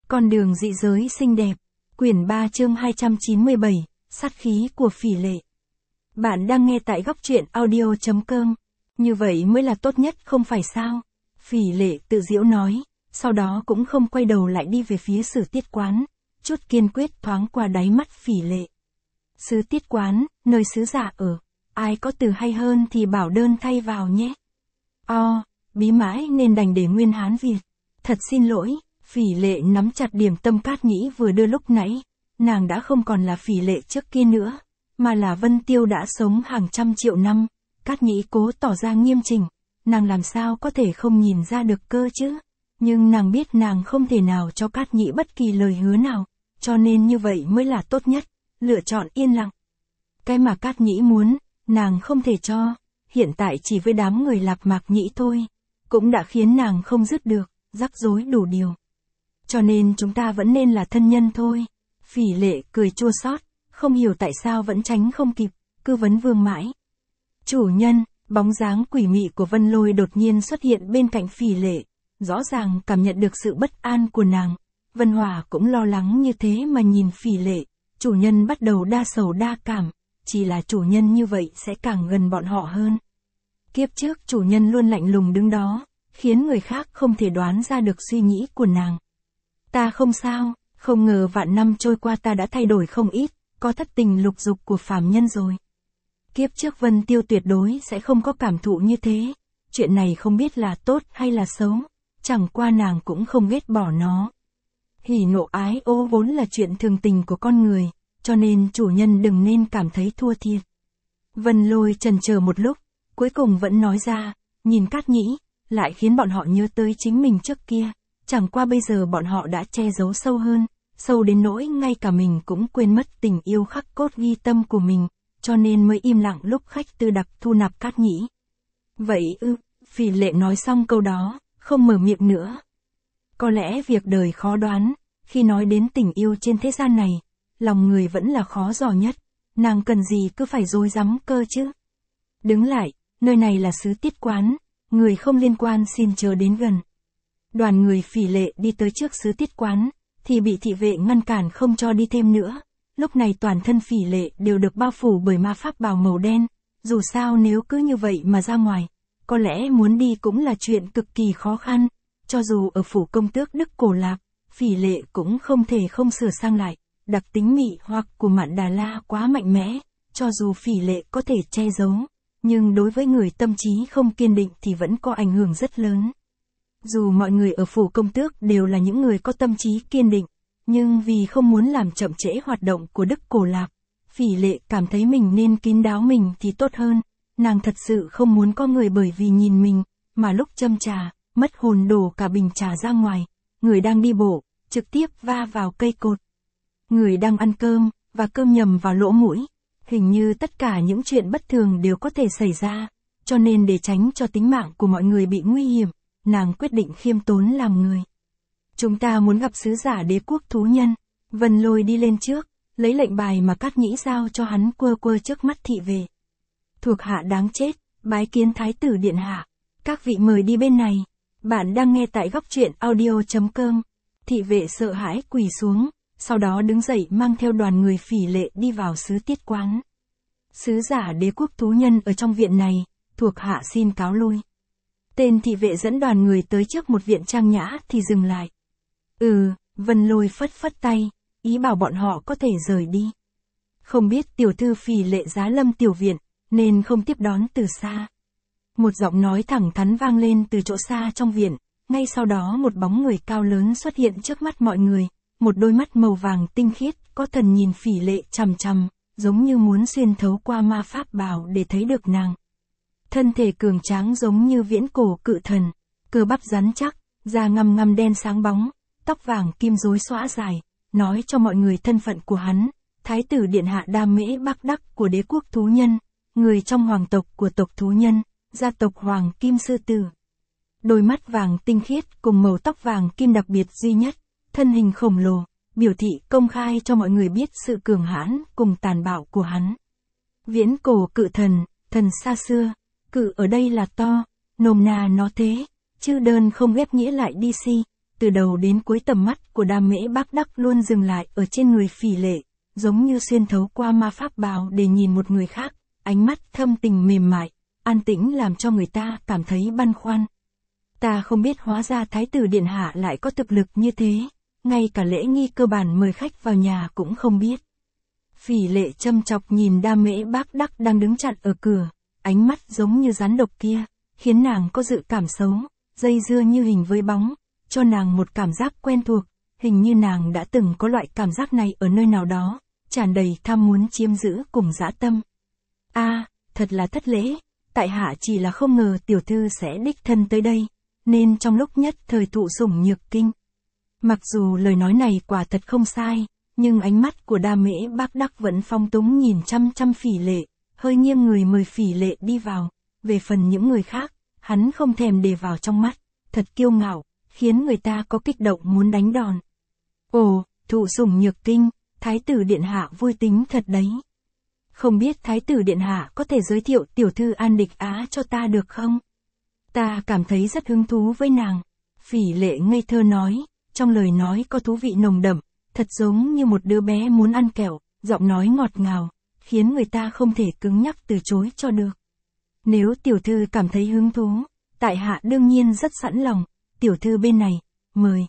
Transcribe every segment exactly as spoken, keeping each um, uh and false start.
Con đường dị giới xinh đẹp. Quyển ba chương hai trăm chín mươi bảy, sát khí của phỉ lệ. Bạn đang nghe tại góc truyện audio chấm com. Như vậy mới là tốt nhất không phải sao? Phỉ lệ tự giễu nói, sau đó cũng không quay đầu lại đi về phía Sử Tiết Quán. Chút kiên quyết thoáng qua đáy mắt phỉ lệ. Sứ Tiết Quán, nơi sứ giả ở. Ai có từ hay hơn thì bảo đơn thay vào nhé. O, bí mãi nên đành để nguyên Hán Việt. Thật xin lỗi. Phỉ lệ nắm chặt điểm tâm Cát Nhĩ vừa đưa lúc nãy. Nàng đã không còn là phỉ lệ trước kia nữa, mà là Vân Tiêu đã sống hàng trăm triệu năm. Cát Nhĩ cố tỏ ra nghiêm chỉnh. Nàng làm sao có thể không nhìn ra được cơ chứ? Nhưng nàng biết nàng không thể nào cho Cát Nhĩ bất kỳ lời hứa nào, cho nên như vậy mới là tốt nhất, lựa chọn yên lặng. Cái mà Cát Nhĩ muốn, nàng không thể cho, hiện tại chỉ với đám người Lạc Mạc Nhĩ thôi, cũng đã khiến nàng không dứt được, rắc rối đủ điều. Cho nên chúng ta vẫn nên là thân nhân thôi. Phỉ lệ cười chua xót, không hiểu tại sao vẫn tránh không kịp, cứ vấn vương mãi. Chủ nhân, bóng dáng quỷ mị của Vân Lôi đột nhiên xuất hiện bên cạnh phỉ lệ, rõ ràng cảm nhận được sự bất an của nàng. Vân Hòa cũng lo lắng như thế mà nhìn phỉ lệ, chủ nhân bắt đầu đa sầu đa cảm, chỉ là chủ nhân như vậy sẽ càng gần bọn họ hơn. Kiếp trước chủ nhân luôn lạnh lùng đứng đó, khiến người khác không thể đoán ra được suy nghĩ của nàng. Ta không sao, không ngờ vạn năm trôi qua ta đã thay đổi không ít, có thất tình lục dục của phàm nhân rồi. Kiếp trước Vân Tiêu tuyệt đối sẽ không có cảm thụ như thế, chuyện này không biết là tốt hay là xấu, chẳng qua nàng cũng không ghét bỏ nó. Hỉ nộ ái ố vốn là chuyện thường tình của con người, cho nên chủ nhân đừng nên cảm thấy thua thiệt. Vân Lôi chần chờ một lúc, cuối cùng vẫn nói ra, nhìn Cát Nhĩ, lại khiến bọn họ nhớ tới chính mình trước kia. Chẳng qua bây giờ bọn họ đã che giấu sâu hơn, sâu đến nỗi ngay cả mình cũng quên mất tình yêu khắc cốt ghi tâm của mình, cho nên mới im lặng lúc khách tư đặc thu nạp Cát Nhĩ. Vậy ư, phỉ lệ nói xong câu đó, không mở miệng nữa. Có lẽ việc đời khó đoán, khi nói đến tình yêu trên thế gian này, lòng người vẫn là khó dò nhất, nàng cần gì cứ phải rối rắm cơ chứ. Đứng lại, nơi này là Sứ Tiết Quán, người không liên quan xin chớ đến gần. Đoàn người phỉ lệ đi tới trước Sứ Tiết Quán, thì bị thị vệ ngăn cản không cho đi thêm nữa. Lúc này toàn thân phỉ lệ đều được bao phủ bởi ma pháp bào màu đen, dù sao nếu cứ như vậy mà ra ngoài, có lẽ muốn đi cũng là chuyện cực kỳ khó khăn. Cho dù ở phủ công tước Đức Cổ Lạc, phỉ lệ cũng không thể không sửa sang lại, đặc tính mị hoặc của Mạn Đà La quá mạnh mẽ, cho dù phỉ lệ có thể che giấu, nhưng đối với người tâm trí không kiên định thì vẫn có ảnh hưởng rất lớn. Dù mọi người ở phủ công tước đều là những người có tâm trí kiên định, nhưng vì không muốn làm chậm trễ hoạt động của Đức Cổ Lạc, phỉ lệ cảm thấy mình nên kín đáo mình thì tốt hơn. Nàng thật sự không muốn có người bởi vì nhìn mình, mà lúc châm trà, mất hồn đổ cả bình trà ra ngoài, người đang đi bộ, trực tiếp va vào cây cột. Người đang ăn cơm, và cơm nhầm vào lỗ mũi. Hình như tất cả những chuyện bất thường đều có thể xảy ra, cho nên để tránh cho tính mạng của mọi người bị nguy hiểm, nàng quyết định khiêm tốn làm người. Chúng ta muốn gặp sứ giả đế quốc thú nhân. Vân Lôi đi lên trước, lấy lệnh bài mà Cát Nhĩ giao cho hắn quơ quơ trước mắt thị vệ. Thuộc hạ đáng chết, bái kiến thái tử điện hạ. Các vị mời đi bên này. Bạn đang nghe tại góc truyện audio chấm com. Thị vệ sợ hãi quỳ xuống, sau đó đứng dậy mang theo đoàn người phỉ lệ đi vào Sứ Tiết Quán. Sứ giả đế quốc thú nhân ở trong viện này, thuộc hạ xin cáo lui. Tên thị vệ dẫn đoàn người tới trước một viện trang nhã thì dừng lại. Ừ, Vân Lôi phất phất tay, ý bảo bọn họ có thể rời đi. Không biết tiểu thư phỉ lệ giá lâm tiểu viện, nên không tiếp đón từ xa. Một giọng nói thẳng thắn vang lên từ chỗ xa trong viện, ngay sau đó một bóng người cao lớn xuất hiện trước mắt mọi người, một đôi mắt màu vàng tinh khiết, có thần nhìn phỉ lệ chằm chằm, giống như muốn xuyên thấu qua ma pháp bào để thấy được nàng. Thân thể cường tráng giống như viễn cổ cự thần, cơ bắp rắn chắc, da ngăm ngăm đen sáng bóng, tóc vàng kim rối xõa dài, nói cho mọi người thân phận của hắn, thái tử điện hạ Đa Mễ Bắc Đắc của đế quốc thú nhân, người trong hoàng tộc của tộc thú nhân, gia tộc Hoàng Kim Sư Tử. Đôi mắt vàng tinh khiết cùng màu tóc vàng kim đặc biệt duy nhất, thân hình khổng lồ, biểu thị công khai cho mọi người biết sự cường hãn cùng tàn bạo của hắn. Viễn cổ cự thần, thần xa xưa, cự ở đây là to, nôm na nó thế, chứ đơn không ghép nghĩa lại đi si, Từ đầu đến cuối tầm mắt của Đa Mễ Bác Đắc luôn dừng lại ở trên người Phỉ Lệ, giống như xuyên thấu qua ma pháp bào để nhìn một người khác, ánh mắt thâm tình mềm mại, an tĩnh làm cho người ta cảm thấy băn khoăn. Ta không biết hóa ra Thái tử Điện Hạ lại có thực lực như thế, ngay cả lễ nghi cơ bản mời khách vào nhà cũng không biết. Phỉ Lệ châm chọc nhìn Đa Mễ Bác Đắc đang đứng chặn ở cửa, ánh mắt giống như rắn độc kia, khiến nàng có dự cảm xấu, dây dưa như hình với bóng, cho nàng một cảm giác quen thuộc, hình như nàng đã từng có loại cảm giác này ở nơi nào đó, tràn đầy tham muốn chiếm giữ cùng dã tâm. A, à, thật là thất lễ, tại hạ chỉ là không ngờ tiểu thư sẽ đích thân tới đây, nên trong lúc nhất thời thụ sủng nhược kinh. Mặc dù lời nói này quả thật không sai, nhưng ánh mắt của Đa Mễ Bác Đắc vẫn phong túng nhìn chăm chăm Phỉ Lệ, hơi nghiêng người mời Phỉ Lệ đi vào. Về phần những người khác, hắn không thèm để vào trong mắt, thật kiêu ngạo, khiến người ta có kích động muốn đánh đòn. Ồ, thụ sủng nhược kinh, Thái tử Điện Hạ vui tính thật đấy. Không biết Thái tử Điện Hạ có thể giới thiệu tiểu thư An Địch Á cho ta được không? Ta cảm thấy rất hứng thú với nàng. Phỉ Lệ ngây thơ nói, trong lời nói có thú vị nồng đậm, thật giống như một đứa bé muốn ăn kẹo, giọng nói ngọt ngào, khiến người ta không thể cứng nhắc từ chối cho được. Nếu tiểu thư cảm thấy hứng thú, tại hạ đương nhiên rất sẵn lòng, tiểu thư bên này, mời.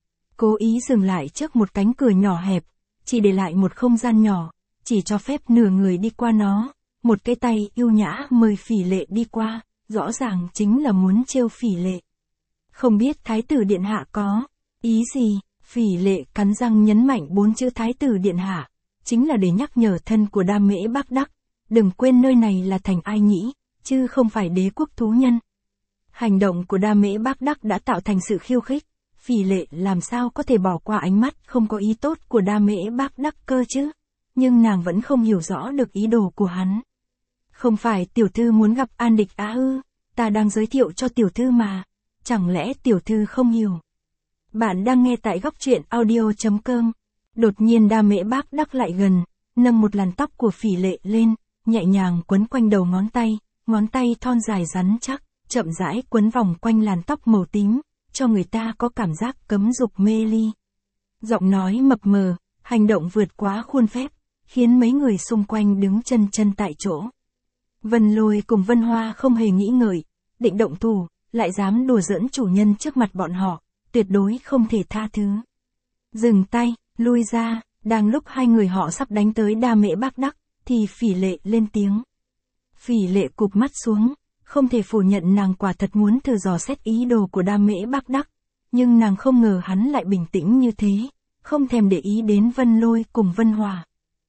Cố ý dừng lại trước một cánh cửa nhỏ hẹp, chỉ để lại một không gian nhỏ, chỉ cho phép nửa người đi qua nó, một cái tay yêu nhã mời Phỉ Lệ đi qua, rõ ràng chính là muốn trêu Phỉ Lệ. Không biết Thái tử Điện Hạ có ý gì? Phỉ Lệ cắn răng nhấn mạnh bốn chữ Thái tử Điện Hạ, chính là để nhắc nhở thân của Đa Mễ Bác Đắc, đừng quên nơi này là thành Ai Nhĩ, chứ không phải đế quốc thú nhân. Hành động của Đa Mễ Bác Đắc đã tạo thành sự khiêu khích, Phỉ Lệ làm sao có thể bỏ qua ánh mắt không có ý tốt của Đa Mễ Bác Đắc cơ chứ, nhưng nàng vẫn không hiểu rõ được ý đồ của hắn. Không phải tiểu thư muốn gặp An Địch Á ư, ta đang giới thiệu cho tiểu thư mà, chẳng lẽ tiểu thư không hiểu. Bạn đang nghe tại góc truyện audio chấm com. Đột nhiên Đa Mễ Bác Đắc lại gần, nâng một làn tóc của Phỉ Lệ lên, nhẹ nhàng quấn quanh đầu ngón tay, ngón tay thon dài rắn chắc, chậm rãi quấn vòng quanh làn tóc màu tím, cho người ta có cảm giác cấm dục mê ly. Giọng nói mập mờ, hành động vượt quá khuôn phép, khiến mấy người xung quanh đứng chân chân tại chỗ. Vân Lôi cùng Vân Hoa không hề nghĩ ngợi, định động thủ, lại dám đùa giỡn chủ nhân trước mặt bọn họ, tuyệt đối không thể tha thứ. Dừng tay, lui ra, đang lúc hai người họ sắp đánh tới Đa Mễ Bác Đắc, thì Phỉ Lệ lên tiếng. Phỉ Lệ cụp mắt xuống, không thể phủ nhận nàng quả thật muốn thử dò xét ý đồ của Đa Mễ Bác Đắc, nhưng nàng không ngờ hắn lại bình tĩnh như thế, không thèm để ý đến Vân Lôi cùng Vân Hòa.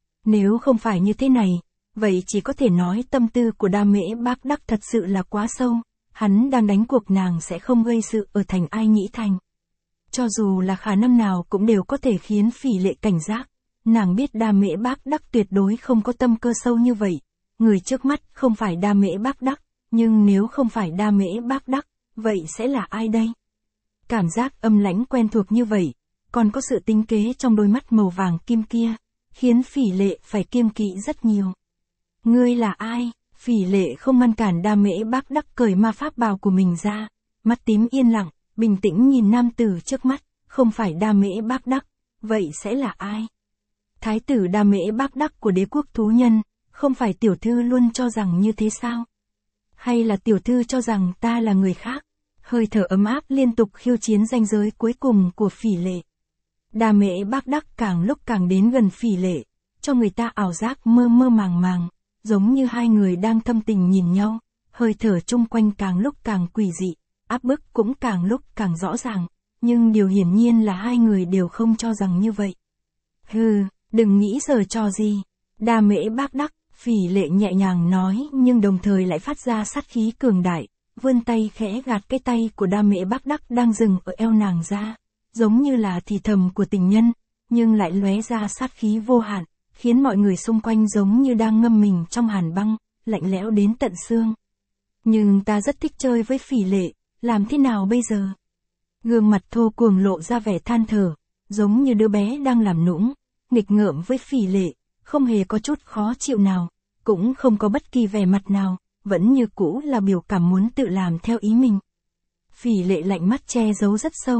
Nếu không phải như thế này, vậy chỉ có thể nói tâm tư của Đa Mễ Bác Đắc thật sự là quá sâu, hắn đang đánh cuộc nàng sẽ không gây sự ở thành Ai Nhĩ Thành. Cho dù là khả năng nào cũng đều có thể khiến Phỉ Lệ cảnh giác, nàng biết Đa Mễ Bác Đắc tuyệt đối không có tâm cơ sâu như vậy, người trước mắt không phải Đa Mễ Bác Đắc, nhưng nếu không phải Đa Mễ Bác Đắc, vậy sẽ là ai đây? Cảm giác âm lãnh quen thuộc như vậy, còn có sự tính kế trong đôi mắt màu vàng kim kia, khiến Phỉ Lệ phải kiêng kỵ rất nhiều. Ngươi là ai? Phỉ Lệ không ngăn cản Đa Mễ Bác Đắc cởi ma pháp bào của mình ra, mắt tím yên lặng, bình tĩnh nhìn nam tử trước mắt, không phải Đa Mễ Bác Đắc, vậy sẽ là ai? Thái tử Đa Mễ Bác Đắc của đế quốc thú nhân, không phải tiểu thư luôn cho rằng như thế sao? Hay là tiểu thư cho rằng ta là người khác? Hơi thở ấm áp liên tục khiêu chiến ranh giới cuối cùng của Phỉ Lệ. Đa Mễ Bác Đắc càng lúc càng đến gần Phỉ Lệ, cho người ta ảo giác mơ mơ màng màng, giống như hai người đang thâm tình nhìn nhau, hơi thở chung quanh càng lúc càng quỷ dị, áp bức cũng càng lúc càng rõ ràng, nhưng điều hiển nhiên là hai người đều không cho rằng như vậy. Hừ, đừng nghĩ giở trò gì. Đa Mễ Bác Đắc, Phỉ Lệ nhẹ nhàng nói nhưng đồng thời lại phát ra sát khí cường đại, vươn tay khẽ gạt cái tay của Đa Mễ Bác Đắc đang dừng ở eo nàng ra, giống như là thì thầm của tình nhân, nhưng lại lóe ra sát khí vô hạn, khiến mọi người xung quanh giống như đang ngâm mình trong hàn băng, lạnh lẽo đến tận xương. Nhưng ta rất thích chơi với Phỉ Lệ, làm thế nào bây giờ? Gương mặt thô cuồng lộ ra vẻ than thở, giống như đứa bé đang làm nũng, nghịch ngợm với Phỉ Lệ, không hề có chút khó chịu nào, cũng không có bất kỳ vẻ mặt nào, vẫn như cũ là biểu cảm muốn tự làm theo ý mình. Phỉ Lệ lạnh mắt che giấu rất sâu,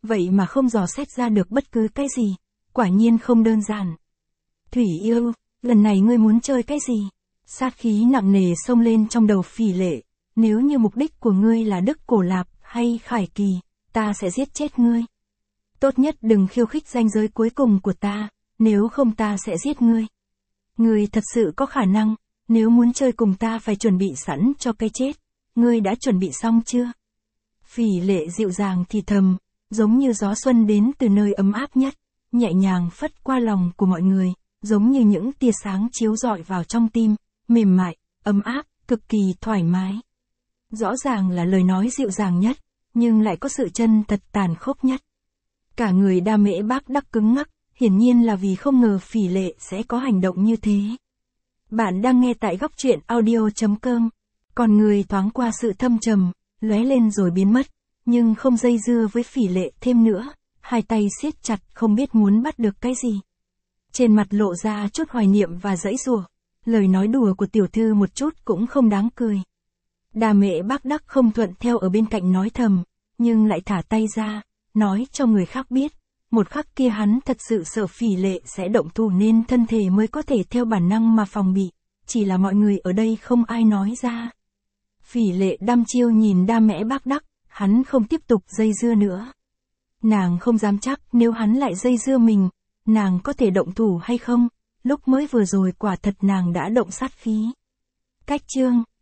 vậy mà không dò xét ra được bất cứ cái gì, quả nhiên không đơn giản. Thủy yêu, lần này ngươi muốn chơi cái gì? Sát khí nặng nề xông lên trong đầu Phỉ Lệ, nếu như mục đích của ngươi là Đức Cổ Lạp hay Khải Kỳ, ta sẽ giết chết ngươi. Tốt nhất đừng khiêu khích ranh giới cuối cùng của ta, nếu không ta sẽ giết ngươi. Ngươi thật sự có khả năng, nếu muốn chơi cùng ta phải chuẩn bị sẵn cho cái chết, ngươi đã chuẩn bị xong chưa? Phỉ Lệ dịu dàng thì thầm, giống như gió xuân đến từ nơi ấm áp nhất, nhẹ nhàng phất qua lòng của mọi người, giống như những tia sáng chiếu rọi vào trong tim, mềm mại, ấm áp, cực kỳ thoải mái. Rõ ràng là lời nói dịu dàng nhất, nhưng lại có sự chân thật tàn khốc nhất. Cả người Đa Mễ Bác Đắc cứng ngắc, hiển nhiên là vì không ngờ Phỉ Lệ sẽ có hành động như thế. Bạn đang nghe tại góc truyện audio chấm com. Còn người thoáng qua sự thâm trầm, lóe lên rồi biến mất, nhưng không dây dưa với Phỉ Lệ thêm nữa, hai tay siết chặt không biết muốn bắt được cái gì. Trên mặt lộ ra chút hoài niệm và giãy giụa, lời nói đùa của tiểu thư một chút cũng không đáng cười. Đa Mễ Bác Đắc không thuận theo ở bên cạnh nói thầm, nhưng lại thả tay ra, nói cho người khác biết, một khắc kia hắn thật sự sợ Phỉ Lệ sẽ động thủ nên thân thể mới có thể theo bản năng mà phòng bị, chỉ là mọi người ở đây không ai nói ra. Phỉ Lệ đăm chiêu nhìn Đa Mễ Bác Đắc, hắn không tiếp tục dây dưa nữa. Nàng không dám chắc nếu hắn lại dây dưa mình, nàng có thể động thủ hay không, lúc mới vừa rồi quả thật nàng đã động sát khí. Cách chương